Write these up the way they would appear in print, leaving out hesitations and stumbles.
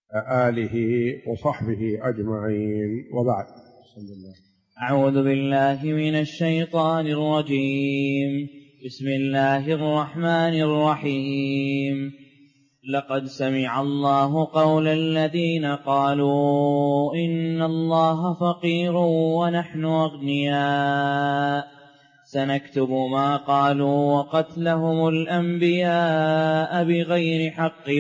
آله وصحبه أجمعين، وبعد. أعوذ بالله من الشيطان الرجيم. بسم الله الرحمن الرحيم. لقد سمع الله قول الذين قالوا إن الله فقير ونحن أغنياء سنكتب ما قالوا وقتلهم الأنبياء بغير حق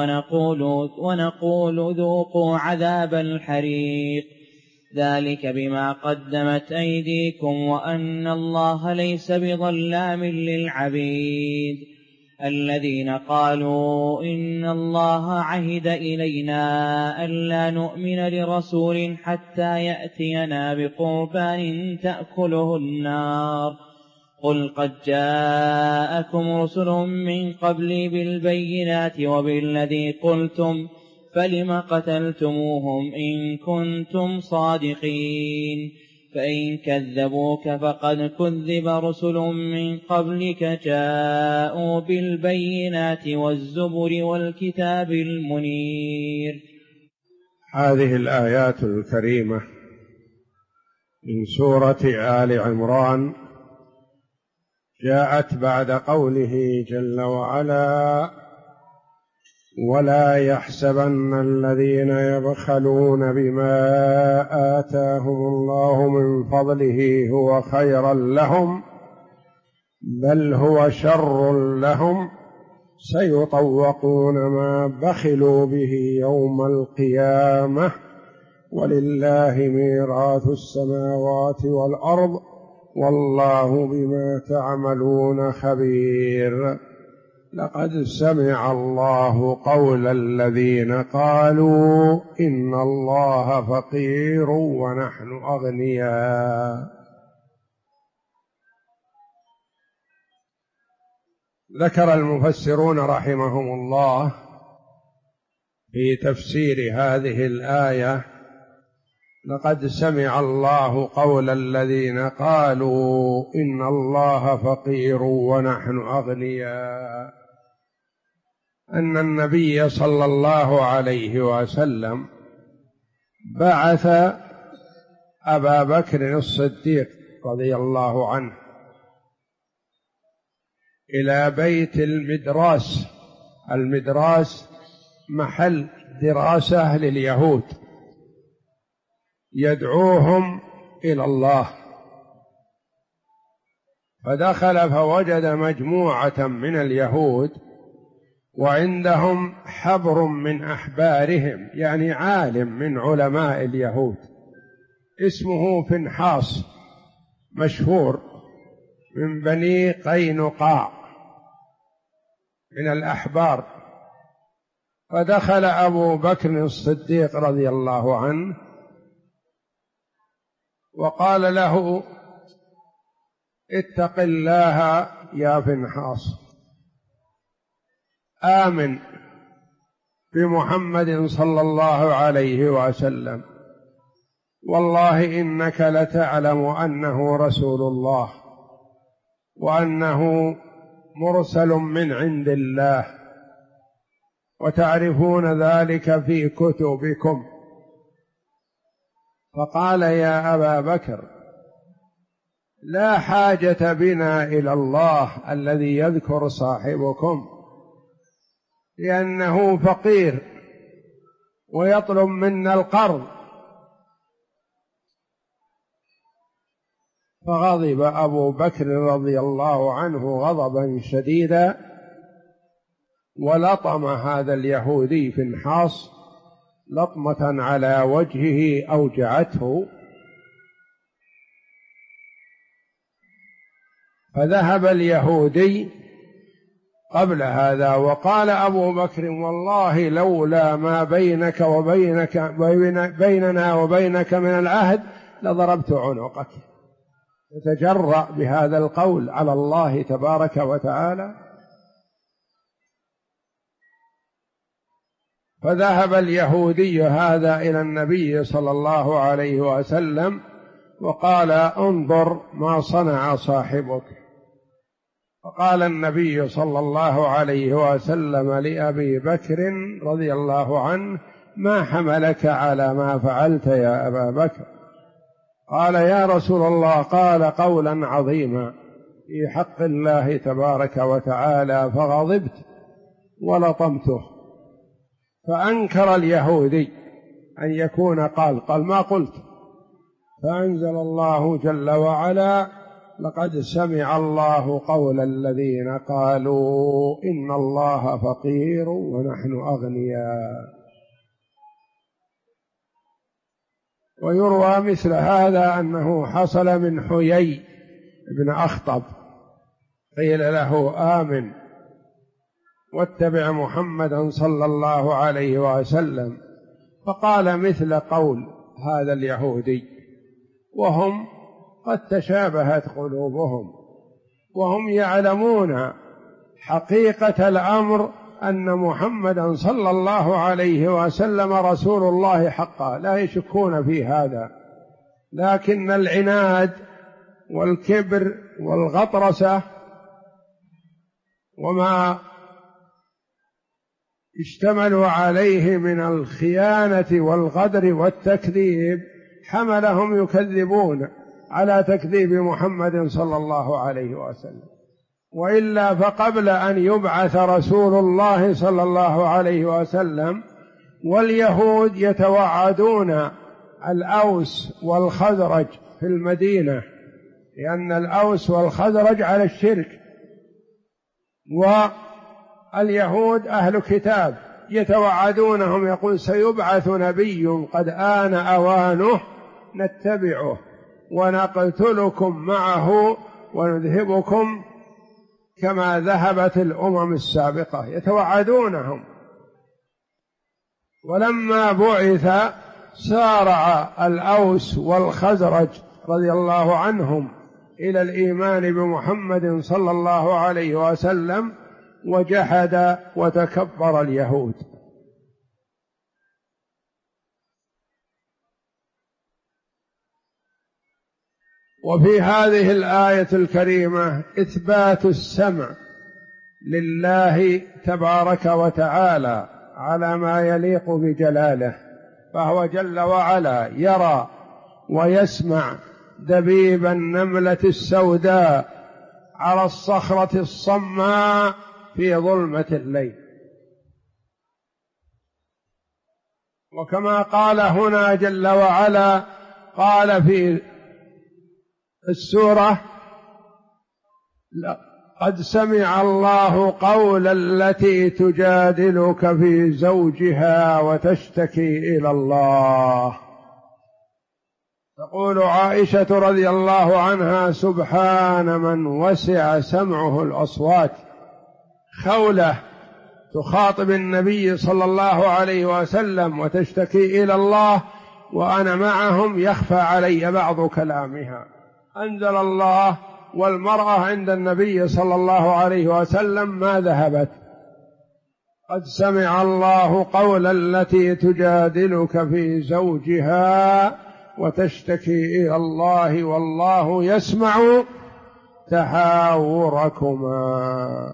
ونقول ذوقوا عذاب الحريق ذلك بما قدمت أيديكم وأن الله ليس بظلام للعبيد. الذين قالوا إن الله عهد إلينا ألا نؤمن لرسول حتى يأتينا بقربان تأكله النار قل قد جاءكم رسل من قبلي بالبينات وبالذي قلتم فلم قتلتموهم إن كنتم صادقين فإن كذبوك فقد كذب رسل من قبلك جاءوا بالبينات والزبر والكتاب المنير. هذه الآيات الكريمة من سورة آل عمران جاءت بعد قوله جل وعلا: ولا يحسبن الذين يبخلون بما آتاهم الله من فضله هو خيرا لهم بل هو شر لهم سيطوقون ما بخلوا به يوم القيامة ولله ميراث السماوات والأرض والله بما تعملون خبير. لقد سمع الله قول الذين قالوا إن الله فقير ونحن أغنياء. ذكر المفسرون رحمهم الله في تفسير هذه الآية: لقد سمع الله قول الذين قالوا إن الله فقير ونحن أغنياء، أن النبي صلى الله عليه وسلم بعث أبا بكر الصديق رضي الله عنه إلى بيت المدراس. المدراس محل دراسة لليهود، يدعوهم إلى الله. فدخل فوجد مجموعة من اليهود وعندهم حبر من أحبارهم، يعني عالم من علماء اليهود اسمه فنحاس، مشهور من بني قينقاع من الأحبار. فدخل أبو بكر الصديق رضي الله عنه وقال له: اتق الله يا فنحاس، آمن بمحمد صلى الله عليه وسلم، والله إنك لتعلم أنه رسول الله وأنه مرسل من عند الله، وتعرفون ذلك في كتبكم. فقال: يا أبا بكر، لا حاجة بنا إلى الله الذي يذكر صاحبكم، لأنه فقير ويطلب منا القرض. فغضب أبو بكر رضي الله عنه غضبا شديدا ولطم هذا اليهودي فنحاس لطمة على وجهه أوجعته. فذهب اليهودي قبل هذا وقال أبو بكر: والله لولا ما بيننا وبينك من العهد لضربت عنقك. يتجرأ بهذا القول على الله تبارك وتعالى. فذهب اليهودي هذا إلى النبي صلى الله عليه وسلم وقال: انظر ما صنع صاحبك. فقال النبي صلى الله عليه وسلم لأبي بكر رضي الله عنه: ما حملك على ما فعلت يا أبا بكر؟ قال يا رسول الله قال قولا عظيما في حق الله تبارك وتعالى فغضبت ولطمته. فأنكر اليهودي أن يكون قال ما قلت، فأنزل الله جل وعلا لقد سمع الله قول الذين قالوا إن الله فقير ونحن أغنياء. ويروى مثل هذا أنه حصل من حيي بن أخطب، قيل له آمن واتبع محمدا صلى الله عليه وسلم، فقال مثل قول هذا اليهودي، وهم قد تشابهت قلوبهم، وهم يعلمون حقيقة الأمر أن محمدا صلى الله عليه وسلم رسول الله حقا، لا يشكون في هذا، لكن العناد والكبر والغطرسة وما اشتملوا عليه من الخيانة والغدر والتكذيب حملهم يكذبون على تكذيب محمد صلى الله عليه وسلم. وإلا فقبل أن يبعث رسول الله صلى الله عليه وسلم واليهود يتوعدون الأوس والخزرج في المدينة، لأن الأوس والخزرج على الشرك، واليهود أهل كتاب يتوعدونهم، يقول سيبعث نبي قد آن أوانه نتبعه ونقتلكم معه ونذهبكم كما ذهبت الأمم السابقة، يتوعدونهم. ولما بعث سارع الأوس والخزرج رضي الله عنهم إلى الإيمان بمحمد صلى الله عليه وسلم، وجحد وتكبر اليهود. وفي هذه الآية الكريمة إثبات السمع لله تبارك وتعالى على ما يليق بجلاله، فهو جل وعلا يرى ويسمع دبيب النملة السوداء على الصخرة الصماء في ظلمة الليل. وكما قال هنا جل وعلا قال في السورة قد سمع الله قول التي تجادلك في زوجها وتشتكي إلى الله. تقول عائشة رضي الله عنها سبحان من وسع سمعه الأصوات. خولة تخاطب النبي صلى الله عليه وسلم وتشتكي إلى الله وأنا معهم يخفى علي بعض كلامها. أنزل الله والمرأة عند النبي صلى الله عليه وسلم ما ذهبت. قد سمع الله قول التي تجادلك في زوجها وتشتكي إلى الله والله يسمع تحاوركما.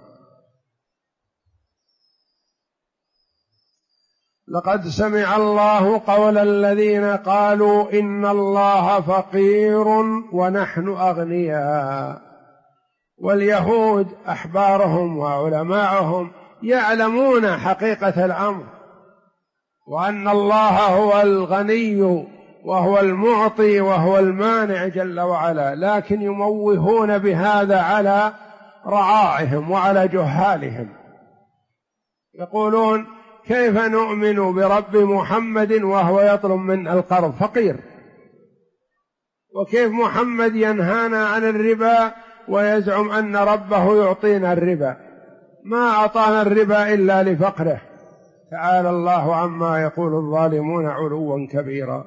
لقد سمع الله قول الذين قالوا إن الله فقير ونحن أغنياء. واليهود أحبارهم وعلماءهم يعلمون حقيقة الأمر، وأن الله هو الغني وهو المعطي وهو المانع جل وعلا، لكن يموهون بهذا على رعاعهم وعلى جهالهم. يقولون كيف نؤمن برب محمد وهو يطلب من القرض فقير، وكيف محمد ينهانا عن الربا ويزعم أن ربه يعطينا الربا، ما أعطانا الربا إلا لفقره. تعالى الله عما يقول الظالمون علوا كبيرا.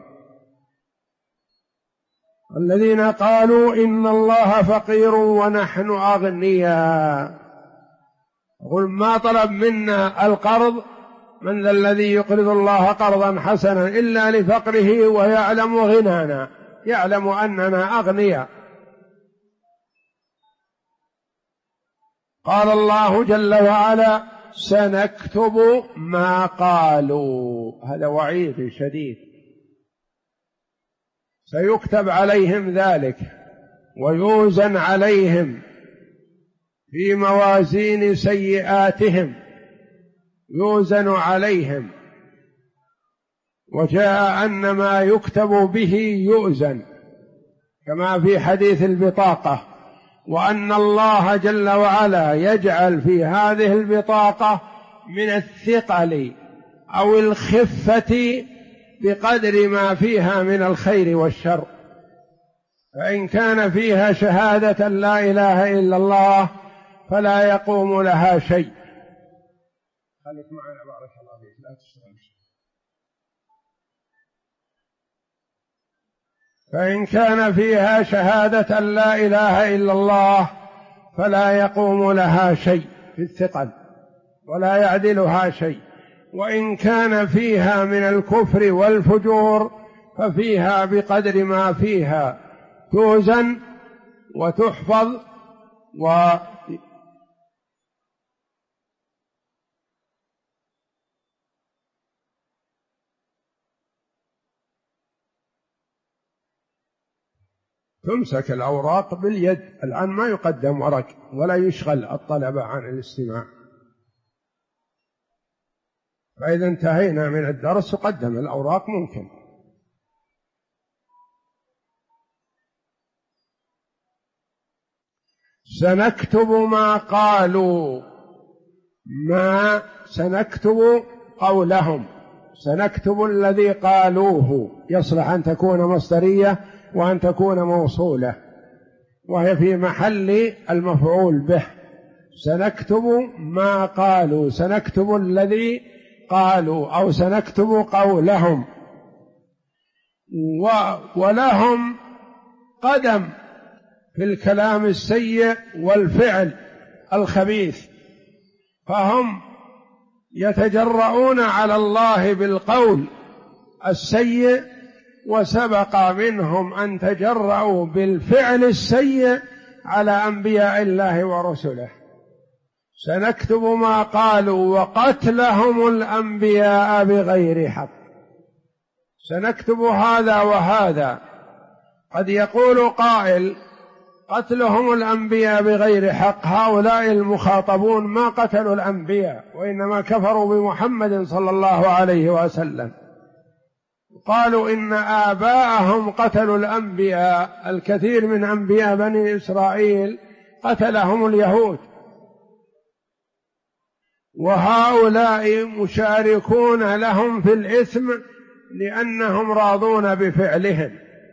الذين قالوا إن الله فقير ونحن أغنياء، قل ما طلب منا القرض، من ذا الذي يقرض الله قرضا حسنا إلا لفقره ويعلم غنانا، يعلم أننا أغنياء. قال الله جل وعلا سنكتب ما قالوا. هذا وعيد شديد، سيكتب عليهم ذلك ويوزن عليهم في موازين سيئاتهم، يوزن عليهم. وجاء أن ما يكتب به يؤزن كما في حديث البطاقة، وأن الله جل وعلا يجعل في هذه البطاقة من الثقل أو الخفة بقدر ما فيها من الخير والشر. فإن كان فيها شهادة لا إله إلا الله فلا يقوم لها شيء. خليك معنا بارك الله فيك، لا تشتغل. فإن كان فيها شهادة لا إله إلا الله فلا يقوم لها شيء في الثقل ولا يعدلها شيء. وإن كان فيها من الكفر والفجور ففيها بقدر ما فيها توزن وتحفظ تمسك الأوراق باليد. الآن ما يقدم ورق ولا يشغل الطلبة عن الاستماع، فإذا انتهينا من الدرس تقدم الأوراق ممكن. سنكتب ما قالوا، ما سنكتب قولهم، سنكتب الذي قالوه، يصلح أن تكون مصدرية وأن تكون موصولة، وهي في محل المفعول به. سنكتب ما قالوا، سنكتب الذي قالوا أو سنكتب قولهم. ولهم قدم في الكلام السيء والفعل الخبيث، فهم يتجرؤون على الله بالقول السيء، وسبق منهم أن تجرؤوا بالفعل السيء على أنبياء الله ورسله. سنكتب ما قالوا وقتلهم الأنبياء بغير حق. سنكتب هذا وهذا. قد يقول قائل قتلهم الأنبياء بغير حق، هؤلاء المخاطبون ما قتلوا الأنبياء وإنما كفروا بمحمد صلى الله عليه وسلم. قالوا إن آباءهم قتلوا الأنبياء، الكثير من أنبياء بني إسرائيل قتلهم اليهود، وهؤلاء مشاركون لهم في الإثم لأنهم راضون بفعلهم.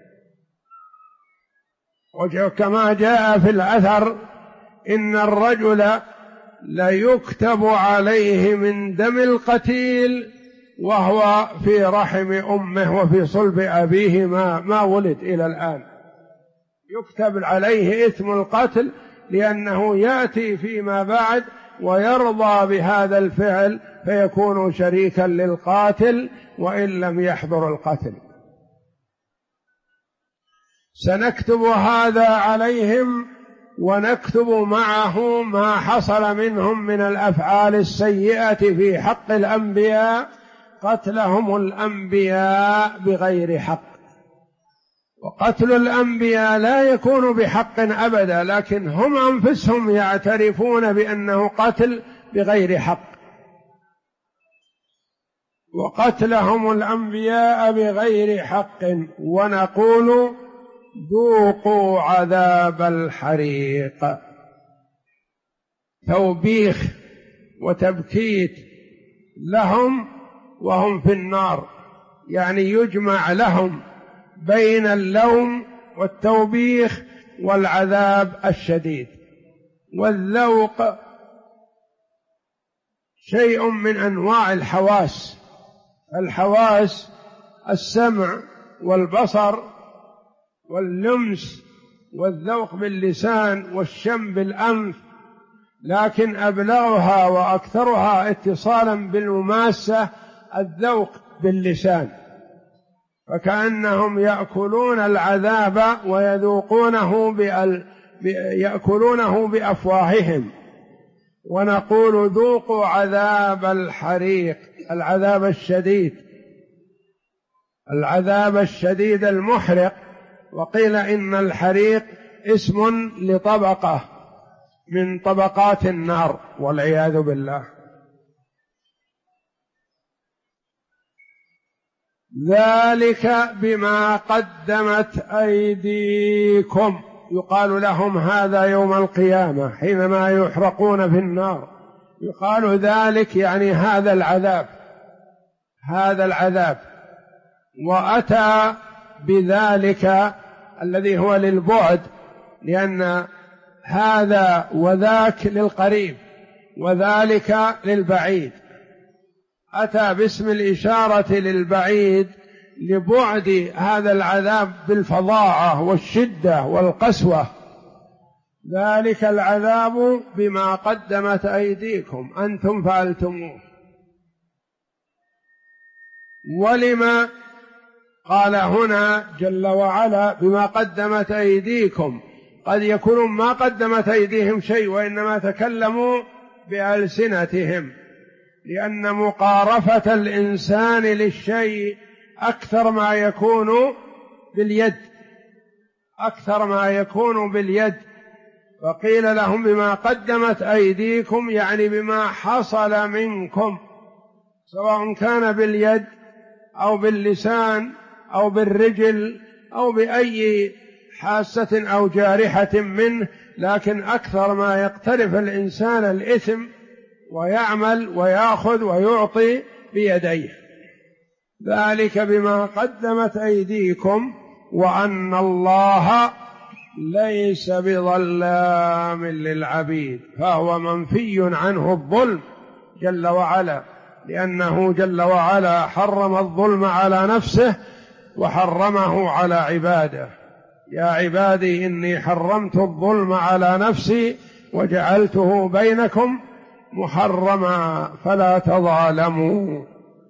وكما جاء في الأثر إن الرجل ليكتب عليه من دم القتيل وهو في رحم أمه وفي صلب أبيه ما ولد إلى الآن، يكتب عليه إثم القتل لأنه يأتي فيما بعد ويرضى بهذا الفعل فيكون شريكا للقاتل وإن لم يحضر القتل. سنكتب هذا عليهم ونكتب معه ما حصل منهم من الأفعال السيئة في حق الأنبياء، قتلهم الأنبياء بغير حق. وقتل الأنبياء لا يكون بحق أبدا، لكن هم أنفسهم يعترفون بأنه قتل بغير حق. وقتلهم الأنبياء بغير حق، ونقول ذوقوا عذاب الحريق. توبيخ وتبكيت لهم وهم في النار، يعني يجمع لهم بين اللوم والتوبيخ والعذاب الشديد. والذوق شيء من أنواع الحواس، الحواس السمع والبصر واللمس والذوق باللسان والشم بالأنف، لكن أبلغها وأكثرها اتصالا بالمماسة الذوق باللسان، فكأنهم يأكلون العذاب ويذوقونه يأكلونه بأفواههم. ونقول ذوقوا عذاب الحريق، العذاب الشديد، العذاب الشديد المحرق. وقيل إن الحريق اسم لطبقة من طبقات النار والعياذ بالله. ذلك بما قدمت أيديكم، يقال لهم هذا يوم القيامة حينما يحرقون في النار، يقال ذلك يعني هذا العذاب، هذا العذاب. وأتى بذلك الذي هو للبعد، لأن هذا وذاك للقريب وذلك للبعيد، أتى باسم الإشارة للبعيد لبعد هذا العذاب بالفظاعة والشدة والقسوة. ذلك العذاب بما قدمت أيديكم، أنتم فعلتموه. ولما قال هنا جل وعلا بما قدمت أيديكم؟ قد يكون ما قدمت أيديهم شيء وإنما تكلموا بألسنتهم، لأن مقارفة الإنسان للشيء أكثر ما يكون باليد، أكثر ما يكون باليد. فقيل لهم بما قدمت أيديكم يعني بما حصل منكم، سواء كان باليد أو باللسان أو بالرجل أو بأي حاسة أو جارحة منه، لكن أكثر ما يقترف الإنسان الإثم ويعمل ويأخذ ويعطي بيديه. ذلك بما قدمت أيديكم وأن الله ليس بظلام للعبيد، فهو منفي عنه الظلم جل وعلا، لأنه جل وعلا حرم الظلم على نفسه وحرمه على عباده. يا عبادي إني حرمت الظلم على نفسي وجعلته بينكم محرما فلا تظالموا.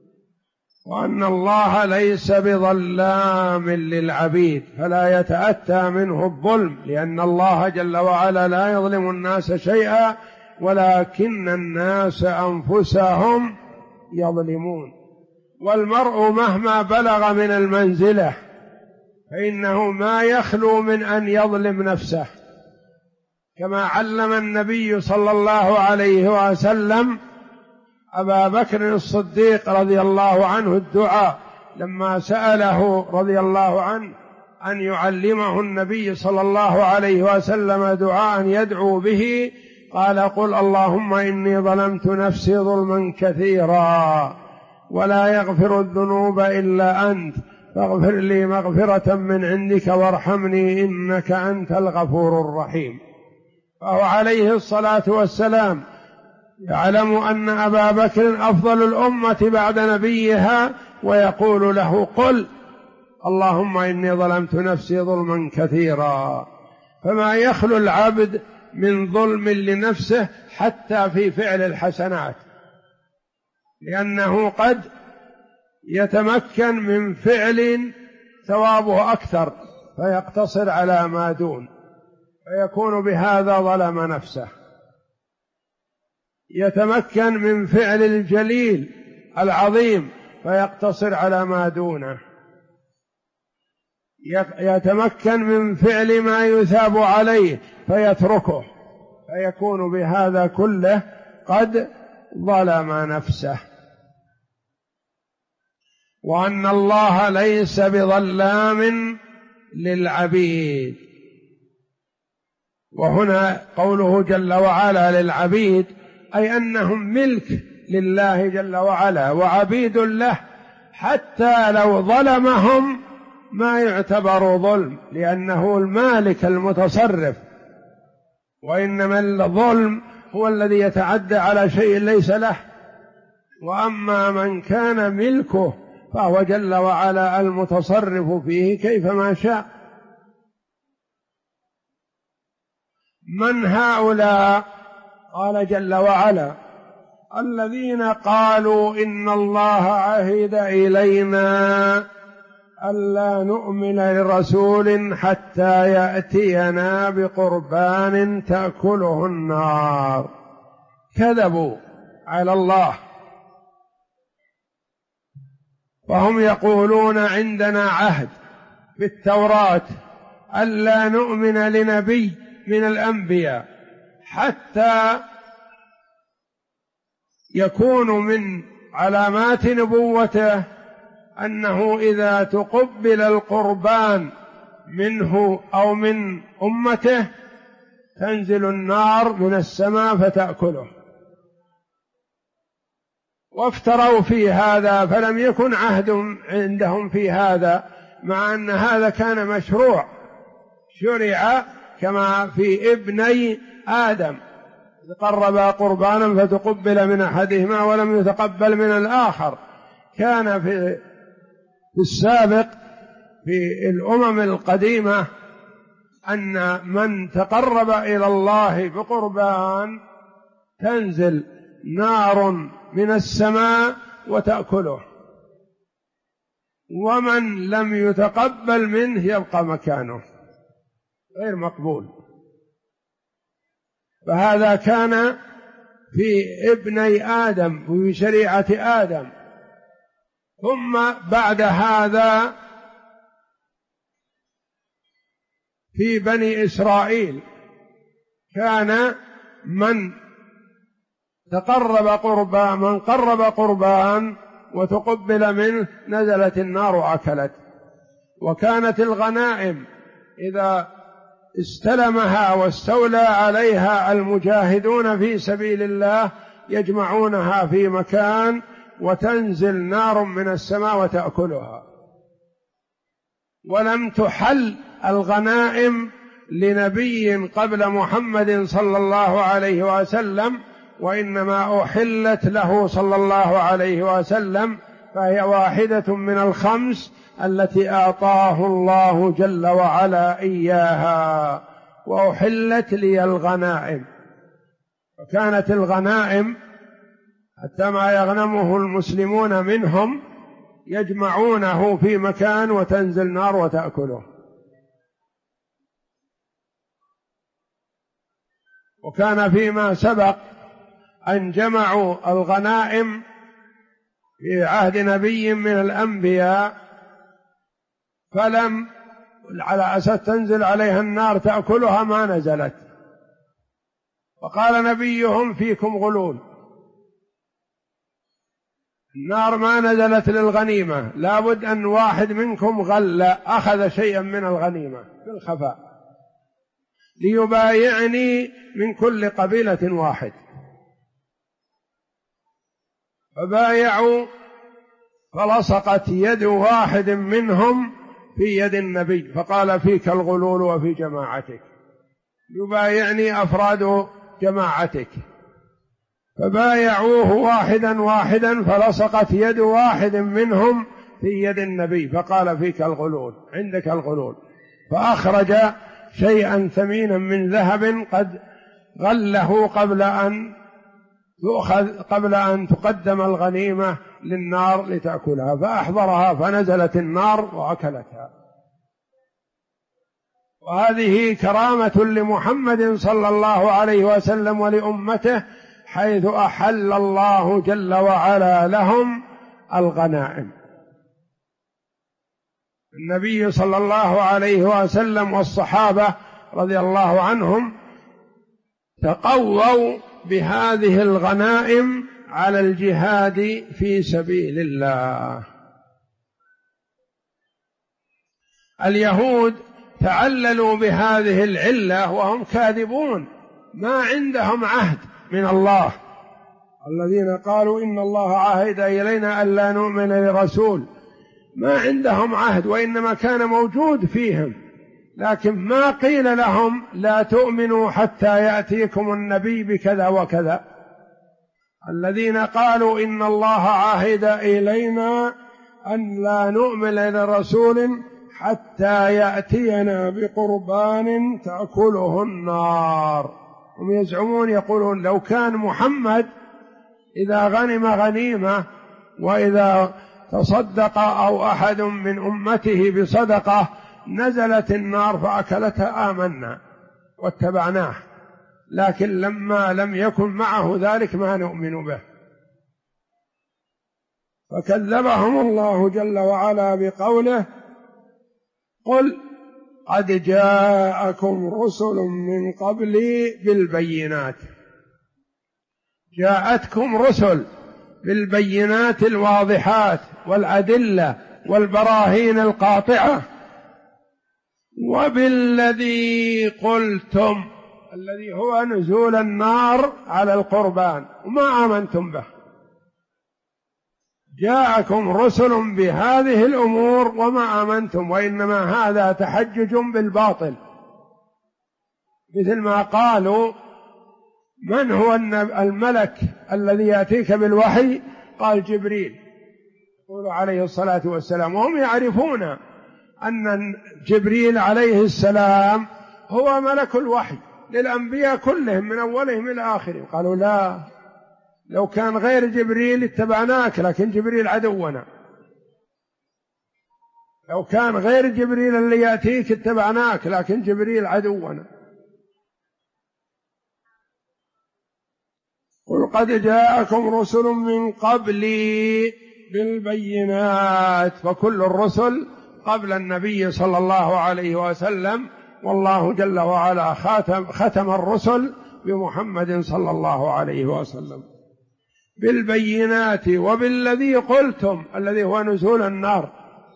وأن الله ليس بظلام للعبيد، فلا يتأتى منه الظلم، لأن الله جل وعلا لا يظلم الناس شيئا ولكن الناس أنفسهم يظلمون. والمرء مهما بلغ من المنزلة فإنه ما يخلو من أن يظلم نفسه، كما علم النبي صلى الله عليه وسلم أبا بكر الصديق رضي الله عنه الدعاء لما سأله رضي الله عنه أن يعلمه النبي صلى الله عليه وسلم دعاء يدعو به، قال قل اللهم إني ظلمت نفسي ظلما كثيرا ولا يغفر الذنوب إلا أنت فاغفر لي مغفرة من عندك وارحمني إنك أنت الغفور الرحيم. فهو عليه الصلاة والسلام يعلم أن أبا بكر أفضل الأمة بعد نبيها، ويقول له قل اللهم إني ظلمت نفسي ظلما كثيرا. فما يخلو العبد من ظلم لنفسه حتى في فعل الحسنات، لأنه قد يتمكن من فعل ثوابه أكثر فيقتصر على ما دون، فيكون بهذا ظلم نفسه. يتمكن من فعل الجليل العظيم فيقتصر على ما دونه، يتمكن من فعل ما يثاب عليه فيتركه، فيكون بهذا كله قد ظلم نفسه. وأن الله ليس بظلام للعبيد. وهنا قوله جل وعلا للعبيد أي أنهم ملك لله جل وعلا وعبيد له، حتى لو ظلمهم ما يعتبر ظلم، لأنه المالك المتصرف، وإنما الظلم هو الذي يتعدى على شيء ليس له. وأما من كان ملكه فهو جل وعلا المتصرف فيه كيفما شاء. من هؤلاء؟ قال جل وعلا الذين قالوا إن الله عهد إلينا ألا نؤمن لرسول حتى يأتينا بقربان تأكله النار كذبوا على الله، وهم يقولون عندنا عهد في التوراة ألا نؤمن لنبي من الأنبياء حتى يكون من علامات نبوته أنه إذا تقبل القربان منه أو من أمته تنزل النار من السماء فتأكله. وافتروا في هذا، فلم يكن عهد عندهم في هذا، مع أن هذا كان مشروع شرع كما في ابني آدم قربا قربانا فتقبل من أحدهما ولم يتقبل من الآخر. كان في السابق في الأمم القديمة أن من تقرب إلى الله بقربان تنزل نار من السماء وتأكله، ومن لم يتقبل منه يبقى مكانه غير مقبول. فهذا كان في ابني آدم وفي شريعة آدم. ثم بعد هذا في بني إسرائيل كان من قرب قربان وتقبل منه نزلت النار وأكلت. وكانت الغنائم إذا استلمها واستولى عليها المجاهدون في سبيل الله يجمعونها في مكان وتنزل نار من السماء وتأكلها. ولم تحل الغنائم لنبي قبل محمد صلى الله عليه وسلم، وإنما أحلت له صلى الله عليه وسلم، فهي واحدة من الخمس التي أعطاه الله جل وعلا إياها، وأحلت لي الغنائم. وكانت الغنائم حتى ما يغنمه المسلمون منهم يجمعونه في مكان وتنزل نار وتأكله. وكان فيما سبق أن جمعوا الغنائم في عهد نبي من الأنبياء فلم على أساس تنزل عليها النار تأكلها ما نزلت، وقال نبيهم فيكم غلول، النار ما نزلت للغنيمة، لابد أن واحد منكم غل أخذ شيئا من الغنيمة بالخفاء ليبايعني من كل قبيلة واحد. فبايعوا، فلصقت يد واحد منهم في يد النبي فقال فيك الغلول وفي جماعتك، يبايعني أفراد جماعتك. فبايعوه واحدا واحدا فلصقت يد واحد منهم في يد النبي فقال فيك الغلول، عندك الغلول. فأخرج شيئا ثمينا من ذهب قد غله قبل أن تقدم الغنيمة للنار لتأكلها، فأحضرها فنزلت النار وأكلتها. وهذه كرامة لمحمد صلى الله عليه وسلم ولأمته، حيث أحل الله جل وعلا لهم الغنائم. النبي صلى الله عليه وسلم والصحابة رضي الله عنهم تقووا بهذه الغنائم على الجهاد في سبيل الله. اليهود تعللوا بهذه العلة وهم كاذبون، ما عندهم عهد من الله. الذين قالوا إن الله عهد إلينا ألا نؤمن لرسول، ما عندهم عهد، وإنما كان موجود فيهم، لكن ما قيل لهم لا تؤمنوا حتى يأتيكم النبي بكذا وكذا. الذين قالوا إن الله عهد إلينا أن لا نؤمن لرسول حتى يأتينا بقربان تأكله النار. هم يزعمون يقولون لو كان محمد إذا غنم غنيمة وإذا تصدق أو أحد من أمته بصدقة نزلت النار فأكلتها آمنا واتبعناه، لكن لما لم يكن معه ذلك ما نؤمن به. فكذبهم الله جل وعلا بقوله: قل قد جاءكم رسل من قبلي بالبينات. جاءتكم رسل بالبينات الواضحات والأدلة والبراهين القاطعة، وبالذي قلتم، الذي هو نزول النار على القربان، وما آمنتم به. جاءكم رسل بهذه الأمور وما آمنتم، وإنما هذا تحجج بالباطل، مثل ما قالوا: من هو الملك الذي يأتيك بالوحي؟ قال: جبريل. يقول عليه الصلاة والسلام، وهم يعرفون أن جبريل عليه السلام هو ملك الوحي للأنبياء كلهم من أولهم إلى آخرهم. قالوا: لا، لو كان غير جبريل اتبعناك، لكن جبريل عدونا. لو كان غير جبريل اللي يأتيك اتبعناك، لكن جبريل عدونا. قل قد جاءكم رسل من قبلي بالبينات، فكل الرسل قبل النبي صلى الله عليه وسلم، والله جل وعلا ختم الرسل بمحمد صلى الله عليه وسلم بالبينات وبالذي قلتم، الذي هو نزول النار،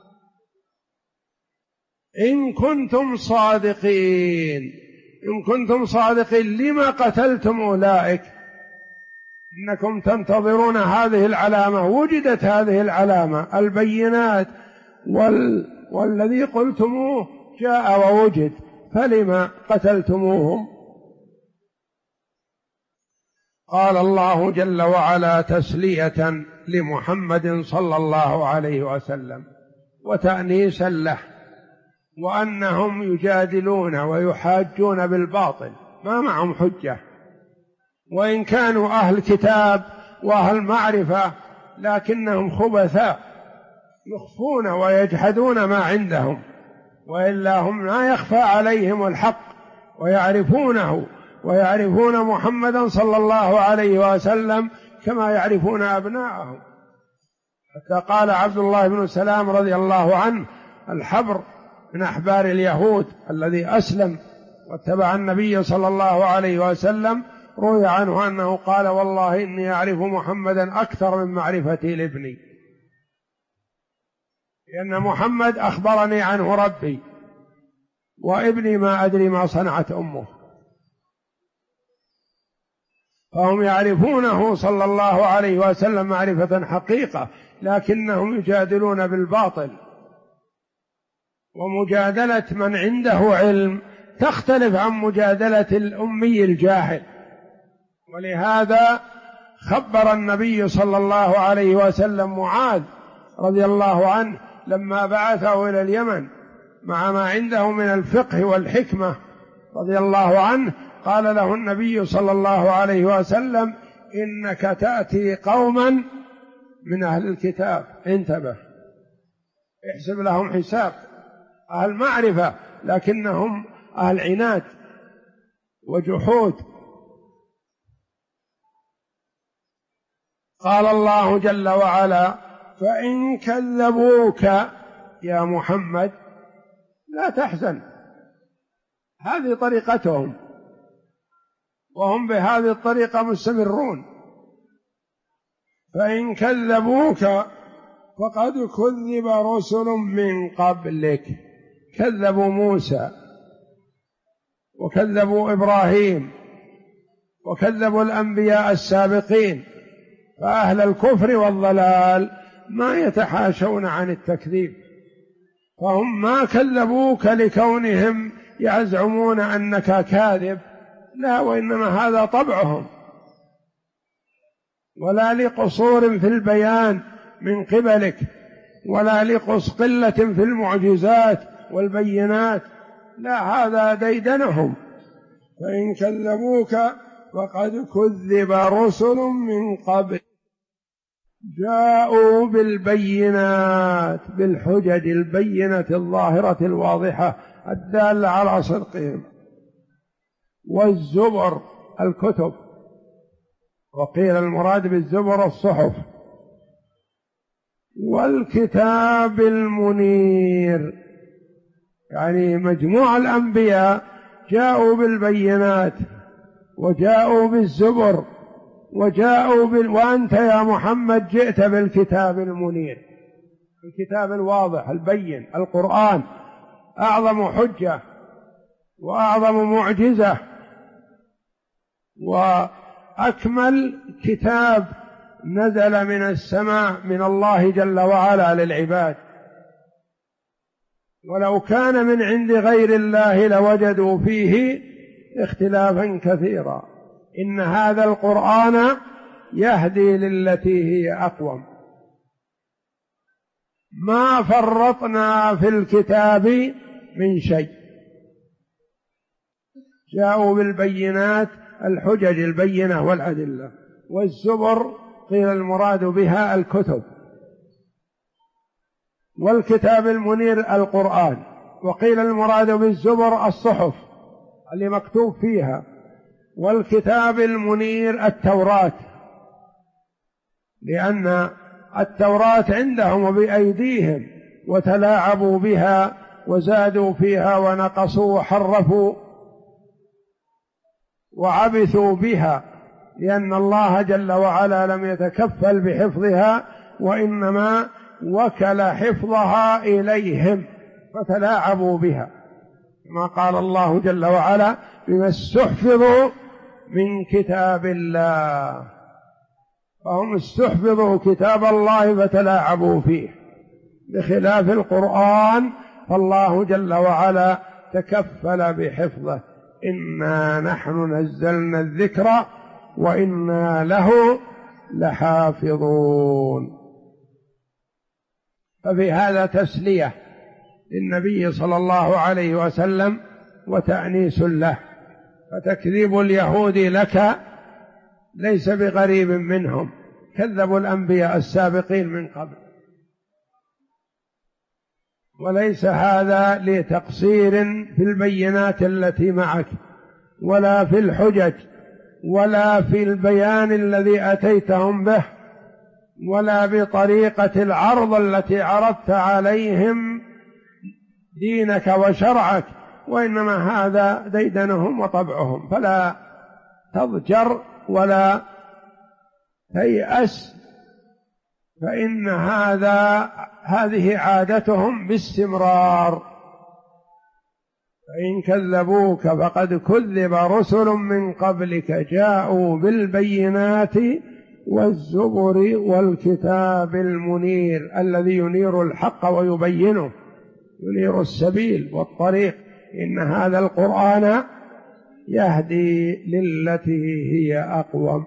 إن كنتم صادقين. إن كنتم صادقين لما قتلتم أولئك؟ إنكم تنتظرون هذه العلامة، وجدت هذه العلامة البينات والذي قلتموه جاء ووجد، فلما قتلتموهم؟ قال الله جل وعلا تسلية لمحمد صلى الله عليه وسلم وتأنيسا له، وأنهم يجادلون ويحاجون بالباطل، ما معهم حجة، وإن كانوا أهل كتاب وأهل معرفة لكنهم خبثاء يخفون ويجحدون ما عندهم، وإلا هم لا يخفى عليهم الحق ويعرفونه، ويعرفون محمدا صلى الله عليه وسلم كما يعرفون أبناءهم. حتى قال عبد الله بن سلام رضي الله عنه، الحبر من أحبار اليهود الذي أسلم واتبع النبي صلى الله عليه وسلم، روي عنه أنه قال: والله إني أعرف محمدا أكثر من معرفتي لابني، لأن محمد أخبرني عنه ربي، وابني ما أدري ما صنعت أمه. فهم يعرفونه صلى الله عليه وسلم معرفة حقيقة، لكنهم يجادلون بالباطل، ومجادلة من عنده علم تختلف عن مجادلة الأمي الجاهل. ولهذا خبر النبي صلى الله عليه وسلم معاذ رضي الله عنه لما بعثه إلى اليمن مع ما عنده من الفقه والحكمة رضي الله عنه، قال له النبي صلى الله عليه وسلم: إنك تأتي قوما من أهل الكتاب، انتبه، احسب لهم حساب، أهل معرفة لكنهم أهل عناد وجحود. قال الله جل وعلا: فإن كذبوك يا محمد لا تحزن. هذه طريقتهم، وهم بهذه الطريقة مستمرون. فإن كذبوك فقد كذب رسل من قبلك، كذبوا موسى وكذبوا إبراهيم وكذبوا الأنبياء السابقين، فأهل الكفر والضلال ما يتحاشون عن التكذيب، فهم ما كذبوك لكونهم يزعمون أنك كاذب، لا، وإنما هذا طبعهم، ولا لقصور في البيان من قبلك، ولا لقلة في المعجزات والبينات، لا، هذا ديدنهم. فإن كذبوك فقد كذب رسل من قبل جاءوا بالبينات، بالحجج البينة الظاهرة الواضحة الدالة على صدقهم، والزبر الكتب، وقيل المراد بالزبر الصحف. والكتاب المنير، يعني مجموع الأنبياء جاءوا بالبينات وجاءوا بالزبر وأنت يا محمد جئت بالكتاب المنير، الكتاب الواضح البين، القرآن أعظم حجة وأعظم معجزة وأكمل كتاب نزل من السماء من الله جل وعلا للعباد، ولو كان من عند غير الله لوجدوا فيه اختلافا كثيرا. إن هذا القرآن يهدي للتي هي أقوم. ما فرطنا في الكتاب من شيء. جاءوا بالبينات، الحجج البينة والأدلة. والزبر قيل المراد بها الكتب، والكتاب المنير القرآن، وقيل المراد بالزبر الصحف اللي مكتوب فيها، والكتاب المنير التوراة، لأن التوراة عندهم وبأيديهم وتلاعبوا بها وزادوا فيها ونقصوا وحرفوا وعبثوا بها، لأن الله جل وعلا لم يتكفل بحفظها وإنما وكل حفظها إليهم فتلاعبوا بها، كما قال الله جل وعلا: بما استحفظوا من كتاب الله. فهم استحفظوا كتاب الله فتلاعبوا فيه، بخلاف القرآن فالله جل وعلا تكفل بحفظه. إنا نحن نزلنا الذكر وإنا له لحافظون. ففي هذا تسلية للنبي صلى الله عليه وسلم وتأنيس له، فتكذيب اليهود لك ليس بغريب منهم، كذبوا الأنبياء السابقين من قبل، وليس هذا لتقصير في البينات التي معك ولا في الحجج ولا في البيان الذي أتيتهم به ولا بطريقة العرض التي عرضت عليهم دينك وشرعك، وإنما هذا ديدنهم وطبعهم، فلا تضجر ولا تيأس، فإن هذه عادتهم باستمرار. فإن كذبوك فقد كذب رسل من قبلك جاءوا بالبينات والزبر والكتاب المنير الذي ينير الحق ويبينه، ينير السبيل والطريق. إن هذا القرآن يهدي للتي هي أقوم.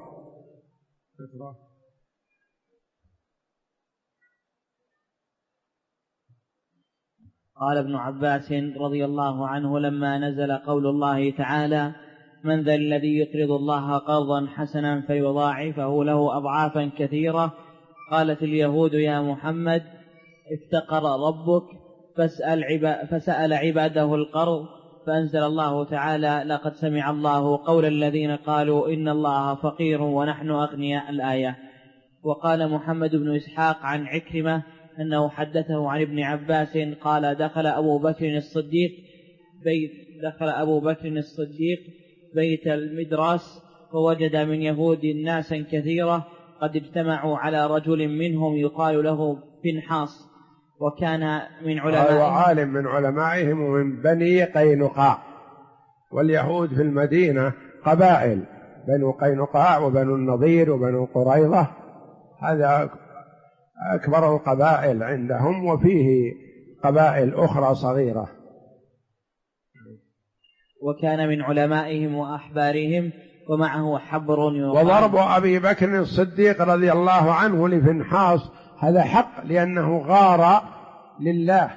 قال ابن عباس رضي الله عنه: لما نزل قول الله تعالى: من ذا الذي يقرض الله قرضا حسنا فيضاعفه له أضعافا كثيرة، قالت اليهود: يا محمد افتقر ربك فسأل عباده القرض، فأنزل الله تعالى: لقد سمع الله قول الذين قالوا إن الله فقير ونحن أغنياء، الآية. وقال محمد بن إسحاق عن عكرمة أنه حدثه عن ابن عباس قال: دخل أبو بكر الصديق بيت المدراس فوجد من يهود ناسا كثيرة قد اجتمعوا على رجل منهم يقال له فنحاس، وكان من علمائهم، عالم من علمائهم ومن بني قينقاع. واليهود في المدينة قبائل، بنو قينقاع وبنو النضير وبنو قريظة، هذا أكبر القبائل عندهم، وفيه قبائل أخرى صغيرة. وكان من علمائهم وأحبارهم ومعه حبر. وضرب أبي بكر الصديق رضي الله عنه لفنحاس هذا حق، لأنه غار لله،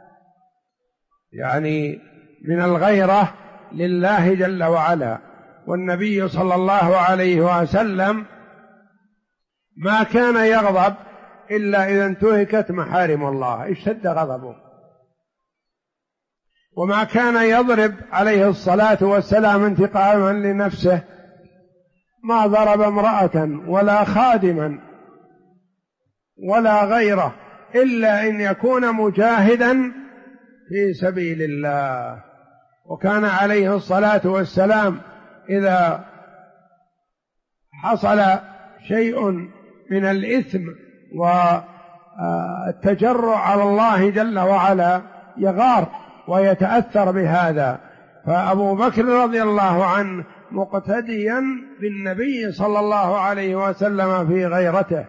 يعني من الغيرة لله جل وعلا. والنبي صلى الله عليه وسلم ما كان يغضب إلا إذا انتهكت محارم الله، اشتد غضبه، وما كان يضرب عليه الصلاة والسلام انتقاما لنفسه ما ضرب امرأة ولا خادما ولا غيره إلا أن يكون مجاهدا في سبيل الله. وكان عليه الصلاة والسلام إذا حصل شيء من الإثم والتجرع على الله جل وعلا يغار ويتأثر بهذا، فأبو بكر رضي الله عنه مقتديا بالنبي صلى الله عليه وسلم في غيرته.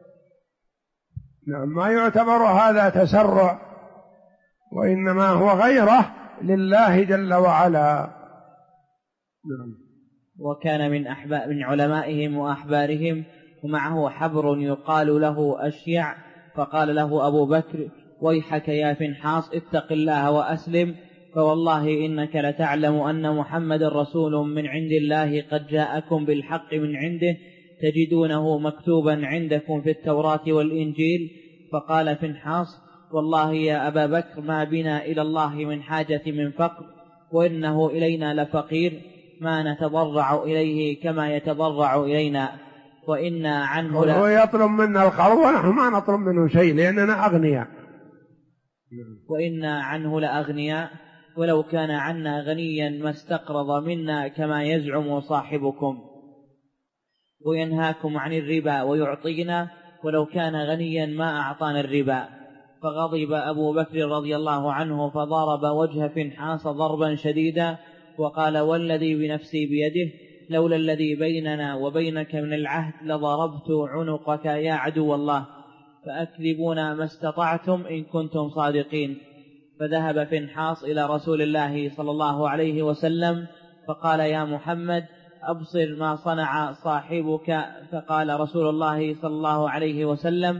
نعم، ما يعتبر هذا تسرع، وإنما هو غيرة لله جل وعلا. نعم. وكان من علمائهم وأحبارهم ومعه حبر يقال له أشيع، فقال له أبو بكر: ويحك يا فنحاص، اتق الله وأسلم، فوالله إنك لتعلم أن محمد رسول من عند الله قد جاءكم بالحق من عنده، تجدونه مكتوبا عندكم في التوراة والإنجيل. فقال فنحاص: والله يا أبا بكر ما بنا إلى الله من حاجة من فقر، وإنه إلينا لفقير، ما نتضرع إليه كما يتضرع إلينا، وإنا عنه هو يطلب منا القرض ونحن ما نطلب منه شيء لأننا أغنياء. وإنا عنه لأغنياء، ولو كان عنا غنيا ما استقرض منا كما يزعم صاحبكم، وينهاكم عن الربا ويعطينا، ولو كان غنيا ما أعطانا الربا. فغضب أبو بكر رضي الله عنه فضرب وجه فنحاص ضربا شديدا، وقال: والذي بنفسي بيده لولا الذي بيننا وبينك من العهد لضربت عنقك يا عدو الله، فأكذبونا ما استطعتم إن كنتم صادقين. فذهب فنحاص إلى رسول الله صلى الله عليه وسلم فقال: يا محمد، أبصر ما صنع صاحبك. فقال رسول الله صلى الله عليه وسلم: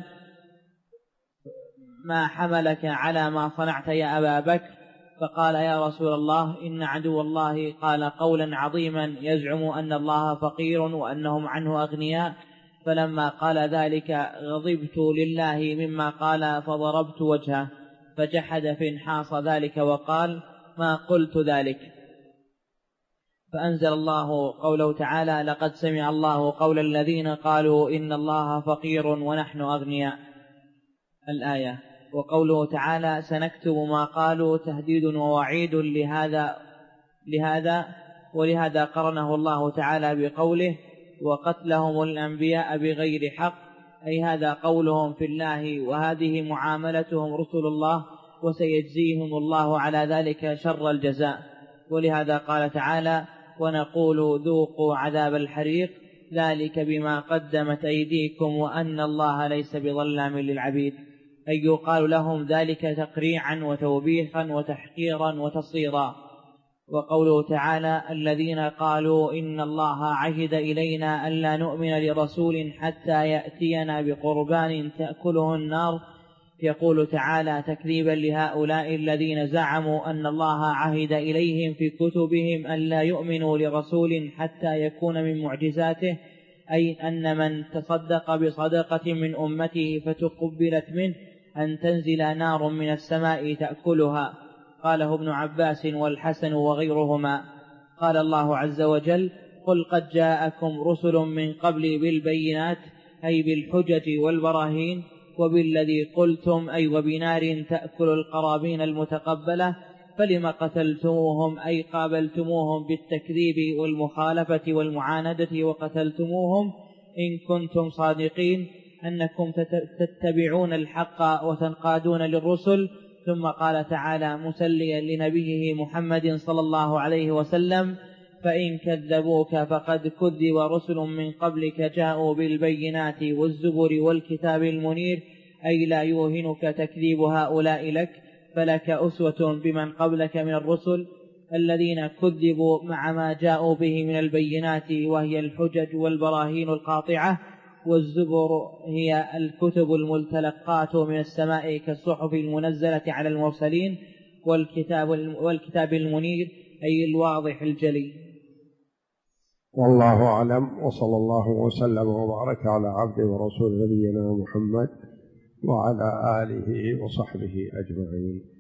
ما حملك على ما صنعت يا أبا بكر؟ فقال: يا رسول الله، إن عدو الله قال قولا عظيما يزعم أن الله فقير وأنهم عنه أغنياء، فلما قال ذلك غضبت لله مما قال فضربت وجهه. فجحد فنحاص ذلك وقال: ما قلت ذلك. فأنزل الله قوله تعالى: لقد سمع الله قول الذين قالوا إن الله فقير ونحن أغنياء، الآية. وقوله تعالى: سنكتب ما قالوا تهديد ووعيد ولهذا قرنه الله تعالى بقوله: وقتلهم الأنبياء بغير حق، أي هذا قولهم في الله وهذه معاملتهم رسل الله، وسيجزيهم الله على ذلك شر الجزاء. ولهذا قال تعالى: ونقول ذوقوا عذاب الحريق ذلك بما قدمت أيديكم وأن الله ليس بظلام للعبيد، أي يقال لهم ذلك تقريعا وتوبيخا وتحقيرا وتصيرا. وقوله تعالى: الذين قالوا إن الله عهد إلينا ألا نؤمن لرسول حتى يأتينا بقربان تأكله النار، يقول تعالى تكذيبا لهؤلاء الذين زعموا أن الله عهد إليهم في كتبهم ألا يؤمنوا لرسول حتى يكون من معجزاته، أي أن من تصدق بصدقة من أمته فتقبلت منه أن تنزل نار من السماء تأكلها. قاله ابن عباس والحسن وغيرهما. قال الله عز وجل: قل قد جاءكم رسل من قبلي بالبينات، أي بالحجج والبراهين، وبالذي قلتم، أي وبنار تأكل القرابين المتقبلة، فلم قتلتموهم، أي قابلتموهم بالتكذيب والمخالفة والمعاندة وقتلتموهم إن كنتم صادقين أنكم تتبعون الحق وتنقادون للرسل. ثم قال تعالى مسليا لنبيه محمد صلى الله عليه وسلم: فإن كذبوك فقد كذب رسل من قبلك جاءوا بالبينات والزبر والكتاب المنير، أي لا يوهنك تكذيب هؤلاء لك، فلك أسوة بمن قبلك من الرسل الذين كذبوا مع ما جاءوا به من البينات، وهي الحجج والبراهين القاطعة. والزبر هي الكتب المتلقاة من السماء كالصحف المنزلة على المرسلين، والكتاب المنير أي الواضح الجلي. والله أعلم، وصلى الله وسلم وبارك على عبده ورسول نبينا محمد وعلى آله وصحبه أجمعين.